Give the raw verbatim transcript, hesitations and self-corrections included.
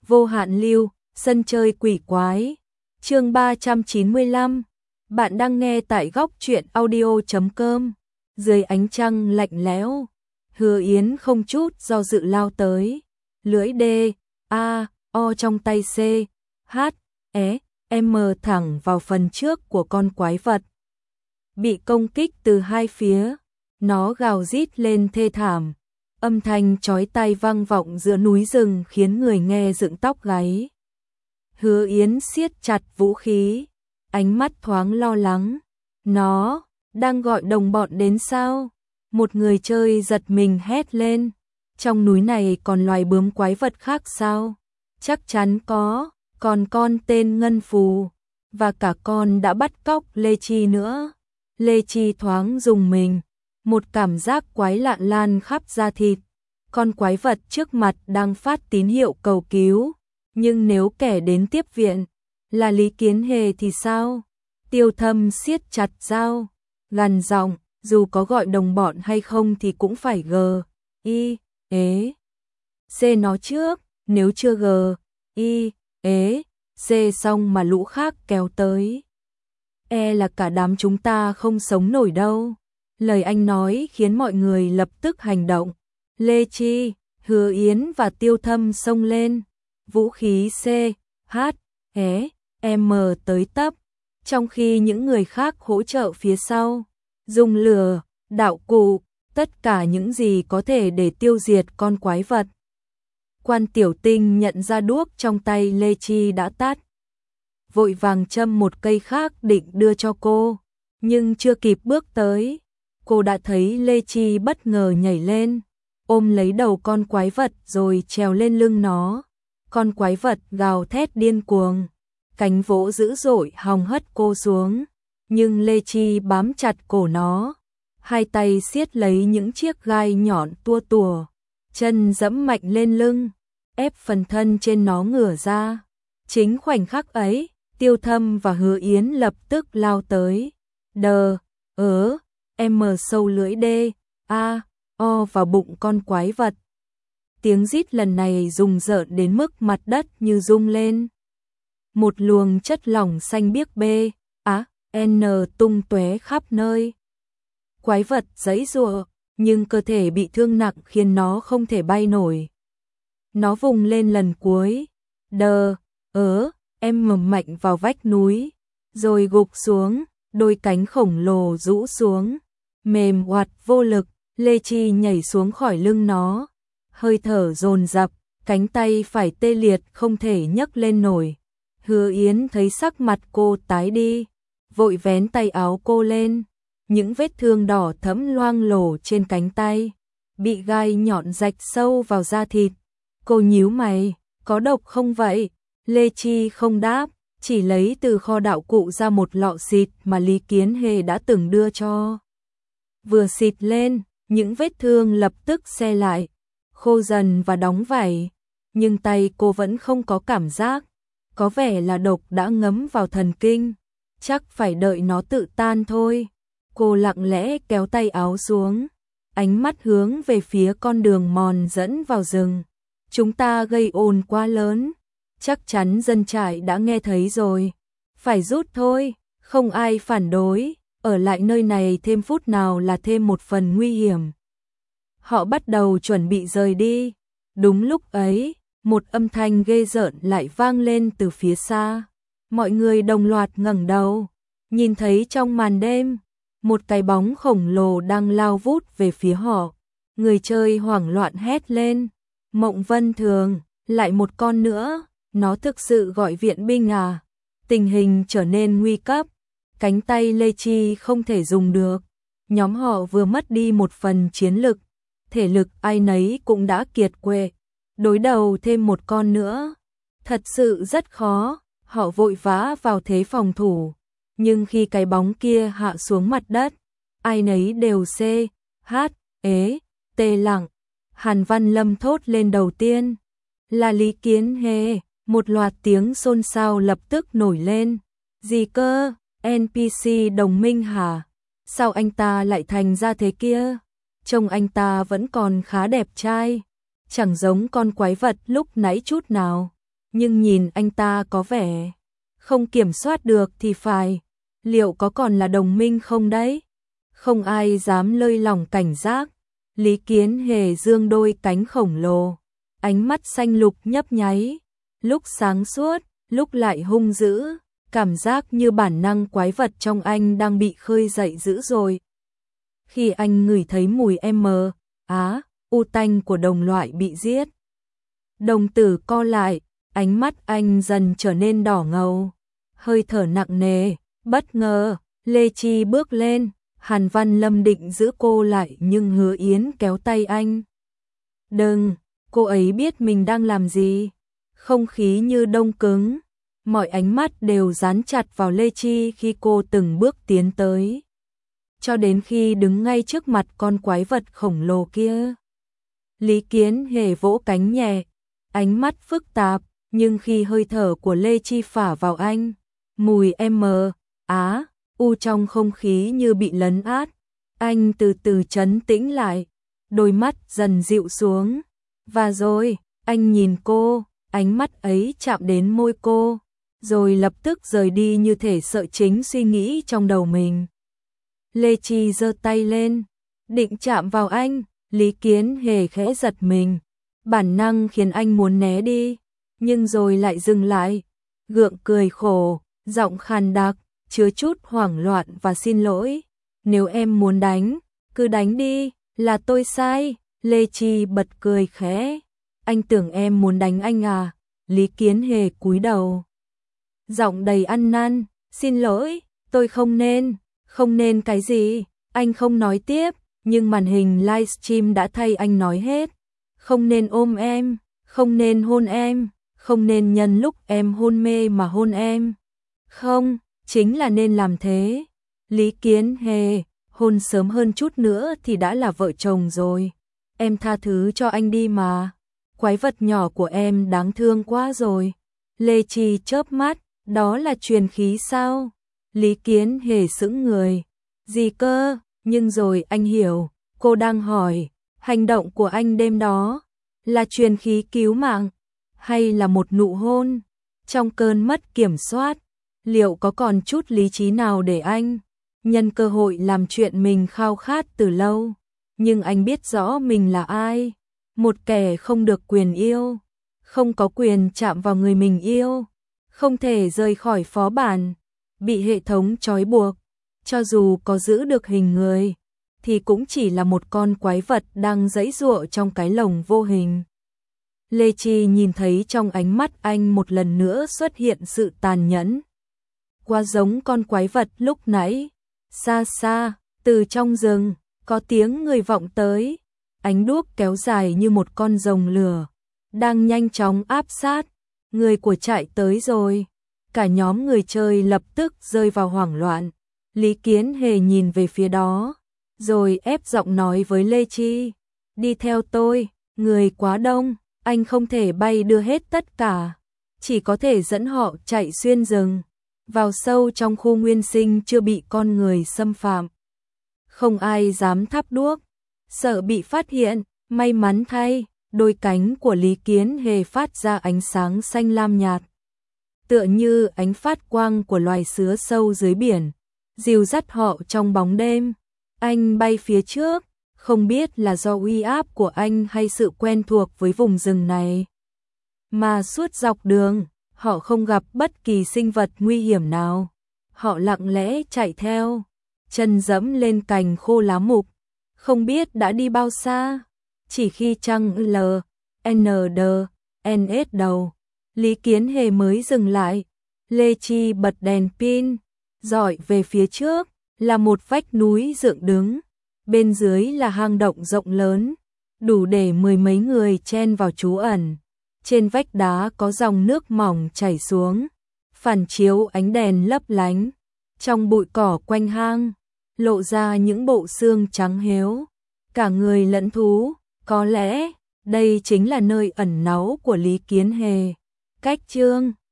Vô hạn lưu, sân chơi quỷ quái. Chương ba trăm chín mươi lăm. Bạn đang nghe tại góc truyện audio chấm com. Dưới ánh trăng lạnh lẽo, Hứa Yến không chút do dự lao tới. Lưỡi D, A, O trong tay C, H, E, M thẳng vào phần trước của con quái vật. Bị công kích từ hai phía, nó gào rít lên thê thảm. Âm thanh chói tai vang vọng giữa núi rừng khiến người nghe dựng tóc gáy. Hứa Yến siết chặt vũ khí, ánh mắt thoáng lo lắng. Nó đang gọi đồng bọn đến sao? Một người chơi giật mình hét lên. Trong núi này còn loài bướm quái vật khác sao? Chắc chắn có, còn con tên Ngân Phù, và cả con đã bắt cóc Lê Chi nữa. Lê Chi thoáng rùng mình, một cảm giác quái lạ lan khắp da thịt. Con quái vật trước mặt đang phát tín hiệu cầu cứu, nhưng nếu kẻ đến tiếp viện là Lý Kiến Hề thì sao? Tiêu Thâm siết chặt dao, gằn giọng, dù có gọi đồng bọn hay không thì cũng phải G, I, ế, C nó trước, nếu chưa G, I, ế, C xong mà lũ khác kéo tới. E là cả đám chúng ta không sống nổi đâu. Lời anh nói khiến mọi người lập tức hành động. Lê Chi, Hứa Yến và Tiêu Thâm xông lên. Vũ khí C, H, E, M tới tấp, trong khi những người khác hỗ trợ phía sau. Dùng lửa, đạo cụ, tất cả những gì có thể để tiêu diệt con quái vật. Quan Tiểu Tinh nhận ra đuốc trong tay Lê Chi đã tắt, vội vàng châm một cây khác định đưa cho cô, nhưng chưa kịp bước tới, cô đã thấy Lê Chi bất ngờ nhảy lên, ôm lấy đầu con quái vật rồi trèo lên lưng nó. Con quái vật gào thét điên cuồng, cánh vỗ dữ dội hòng hất cô xuống, nhưng Lê Chi bám chặt cổ nó, hai tay siết lấy những chiếc gai nhọn tua tủa, chân giẫm mạnh lên lưng, ép phần thân trên nó ngửa ra. Chính khoảnh khắc ấy, Tiêu Thâm và Hứa Yến lập tức lao tới. Đờ, ớ, M sâu lưỡi D, A, O vào bụng con quái vật. Tiếng rít lần này rùng rợn đến mức mặt đất như rung lên. Một luồng chất lỏng xanh biếc B, A, N tung tóe khắp nơi. Quái vật giãy giụa, nhưng cơ thể bị thương nặng khiến nó không thể bay nổi. Nó vùng lên lần cuối. Đờ, ớ, em mạnh vào vách núi, rồi gục xuống, đôi cánh khổng lồ rũ xuống, mềm oặt vô lực. Lê Chi nhảy xuống khỏi lưng nó, hơi thở dồn dập, cánh tay phải tê liệt không thể nhấc lên nổi. Hứa Yến thấy sắc mặt cô tái đi, vội vén tay áo cô lên, những vết thương đỏ thẫm loang lổ trên cánh tay, bị gai nhọn rạch sâu vào da thịt. Cô nhíu mày, có độc không vậy? Lê Chi không đáp, chỉ lấy từ kho đạo cụ ra một lọ xịt mà Lý Kiến Hề đã từng đưa cho. Vừa xịt lên, những vết thương lập tức se lại, khô dần và đóng vảy, nhưng tay cô vẫn không có cảm giác, có vẻ là độc đã ngấm vào thần kinh, chắc phải đợi nó tự tan thôi. Cô lặng lẽ kéo tay áo xuống, ánh mắt hướng về phía con đường mòn dẫn vào rừng. Chúng ta gây ồn quá lớn, chắc chắn dân trại đã nghe thấy rồi, phải rút thôi, không ai phản đối. Ở lại nơi này thêm phút nào là thêm một phần nguy hiểm. Họ bắt đầu chuẩn bị rời đi. Đúng lúc ấy, một âm thanh ghê rợn lại vang lên từ phía xa. Mọi người đồng loạt ngẩng đầu, nhìn thấy trong màn đêm, một cái bóng khổng lồ đang lao vút về phía họ. Người chơi hoảng loạn hét lên. Mộng Vân Thường, lại một con nữa, nó thực sự gọi viện binh à? Tình hình trở nên nguy cấp. Cánh tay Lê Chi không thể dùng được, nhóm họ vừa mất đi một phần chiến lực, thể lực ai nấy cũng đã kiệt quệ, đối đầu thêm một con nữa, thật sự rất khó. Họ vội vã vào thế phòng thủ, nhưng khi cái bóng kia hạ xuống mặt đất, ai nấy đều C, H, ế, T lặng. Hàn Văn Lâm thốt lên đầu tiên, là Lý Kiến Hề. Một loạt tiếng xôn xao lập tức nổi lên. Gì cơ? en pê xê đồng minh hả? Sao anh ta lại thành ra thế kia? Trông anh ta vẫn còn khá đẹp trai, chẳng giống con quái vật lúc nãy chút nào. nhưng nhìn anh ta có vẻ không kiểm soát được thì phải, liệu có còn là đồng minh không đấy? Không ai dám lơi lỏng cảnh giác. Lý Kiến Hề dương đôi cánh khổng lồ, ánh mắt xanh lục nhấp nháy, lúc sáng suốt, lúc lại hung dữ, cảm giác như bản năng quái vật trong anh đang bị khơi dậy dữ rồi. Khi anh ngửi thấy mùi M, á, u tanh của đồng loại bị giết, đồng tử co lại, ánh mắt anh dần trở nên đỏ ngầu, hơi thở nặng nề, bất ngờ, Lê Chi bước lên, Hàn Văn Lâm định giữ cô lại nhưng Hứa Yến kéo tay anh. Đừng, cô ấy biết mình đang làm gì. Không khí như đông cứng, mọi ánh mắt đều dán chặt vào Lê Chi khi cô từng bước tiến tới. Cho đến khi đứng ngay trước mặt con quái vật khổng lồ kia. Lý Kiến Hề vỗ cánh nhẹ, ánh mắt phức tạp, nhưng khi hơi thở của Lê Chi phả vào anh, mùi M, á, u trong không khí như bị lấn át, anh từ từ trấn tĩnh lại, đôi mắt dần dịu xuống, và rồi, anh nhìn cô, ánh mắt ấy chạm đến môi cô, rồi lập tức rời đi như thể sợ chính suy nghĩ trong đầu mình. Lê Chi giơ tay lên, định chạm vào anh, Lý Kiến Hề khẽ giật mình, bản năng khiến anh muốn né đi, nhưng rồi lại dừng lại, gượng cười khổ, giọng khàn đặc, chứa chút hoảng loạn và xin lỗi. Nếu em muốn đánh, cứ đánh đi, là tôi sai. Lê Chi bật cười khẽ. Anh tưởng em muốn đánh anh à? Lý Kiến Hề cúi đầu, giọng đầy ăn năn, xin lỗi, tôi không nên, không nên cái gì? Anh không nói tiếp, nhưng màn hình livestream đã thay anh nói hết. Không nên ôm em, không nên hôn em, không nên nhân lúc em hôn mê mà hôn em. Không, chính là nên làm thế. Lý Kiến Hề, hôn sớm hơn chút nữa thì đã là vợ chồng rồi. Em tha thứ cho anh đi mà. Quái vật nhỏ của em đáng thương quá rồi. Lê Chi chớp mắt, đó là truyền khí sao? Lý Kiến Hề sững người. Gì cơ? Nhưng rồi anh hiểu, cô đang hỏi, hành động của anh đêm đó là truyền khí cứu mạng hay là một nụ hôn? Trong cơn mất kiểm soát, liệu có còn chút lý trí nào để anh nhân cơ hội làm chuyện mình khao khát từ lâu? Nhưng anh biết rõ mình là ai, một kẻ không được quyền yêu, không có quyền chạm vào người mình yêu, không thể rời khỏi phó bản, bị hệ thống trói buộc, cho dù có giữ được hình người, thì cũng chỉ là một con quái vật đang giãy giụa trong cái lồng vô hình. Lê Chi nhìn thấy trong ánh mắt anh một lần nữa xuất hiện sự tàn nhẫn, quá giống con quái vật lúc nãy. Xa xa, từ trong rừng, có tiếng người vọng tới, ánh đuốc kéo dài như một con rồng lửa, đang nhanh chóng áp sát. Người của trại tới rồi. Cả nhóm người chơi lập tức rơi vào hoảng loạn. Lý Kiến Hề nhìn về phía đó, rồi ép giọng nói với Lê Chi, đi theo tôi, người quá đông, anh không thể bay đưa hết tất cả, chỉ có thể dẫn họ chạy xuyên rừng, vào sâu trong khu nguyên sinh chưa bị con người xâm phạm. Không ai dám thắp đuốc, sợ bị phát hiện, may mắn thay, đôi cánh của Lý Kiến Hề phát ra ánh sáng xanh lam nhạt, tựa như ánh phát quang của loài sứa sâu dưới biển, dìu dắt họ trong bóng đêm. Anh bay phía trước, không biết là do uy áp của anh hay sự quen thuộc với vùng rừng này, mà suốt dọc đường, họ không gặp bất kỳ sinh vật nguy hiểm nào. Họ lặng lẽ chạy theo, chân dẫm lên cành khô lá mục, không biết đã đi bao xa. Chỉ khi trăng L, N D, N S đầu, Lý Kiến Hề mới dừng lại. Lê Chi bật đèn pin, dọi về phía trước, là một vách núi dựng đứng. Bên dưới là hang động rộng lớn, đủ để mười mấy người chen vào trú ẩn. Trên vách đá có dòng nước mỏng chảy xuống, phản chiếu ánh đèn lấp lánh. Trong bụi cỏ quanh hang, lộ ra những bộ xương trắng héo, cả người lẫn thú. Có lẽ, đây chính là nơi ẩn náu của Lý Kiến Hề. Cách chương